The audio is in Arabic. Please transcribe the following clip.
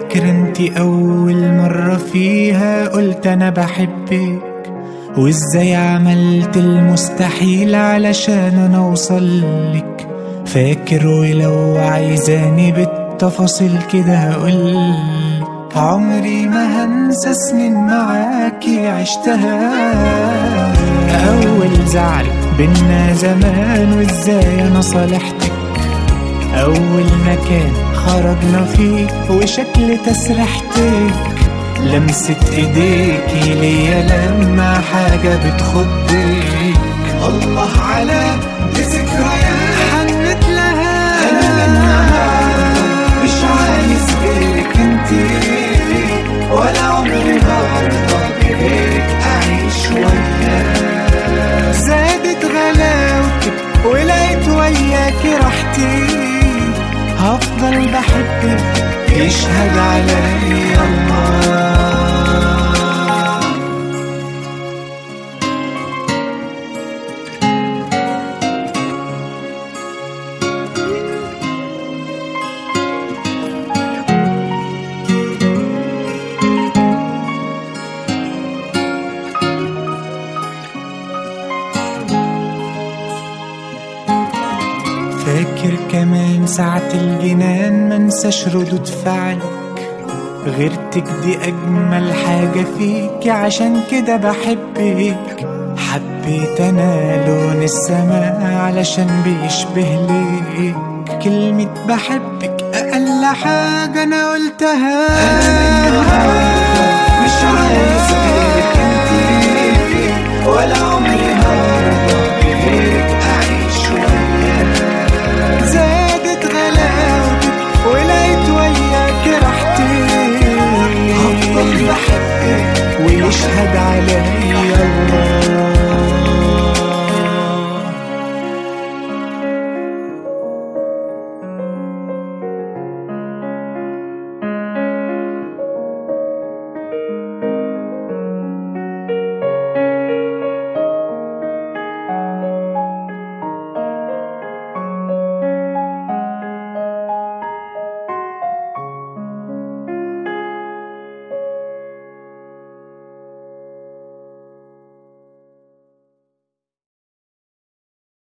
فاكرة انتي أول مرة فيها قلت أنا بحبك، وإزاي عملت المستحيل علشان أنا أوصلك. فاكر ولو عايزاني بالتفاصيل كده هقولك، عمري ما هنسى سنين معاكي عشتها. أول زعل بينا زمان وإزاي أنا صالحتك، أول مكان خرجنا فيه وشكل تسرحتك، لمسة ايديكي ليا لما حاجة بتخضك. الله على دي ذكريات حنت لها، أنا منها مش عايز غيرك انتي، ولا عمري هرضى بيك أعيش وياك. زادت غلاوتك ولقيت وياكي راحتي، هفضل بحبك يشهد علي الله. فاكر كمان ساعة الجنان منساش ردود فعلك، غيرتك دي أجمل حاجة فيك عشان كده بحبك. حبيت أنا لون السماء علشان بيشبه ليك، كلمة بحبك أقل حاجة أنا قلتها. أنا مش عايز غيرك انتي، ولا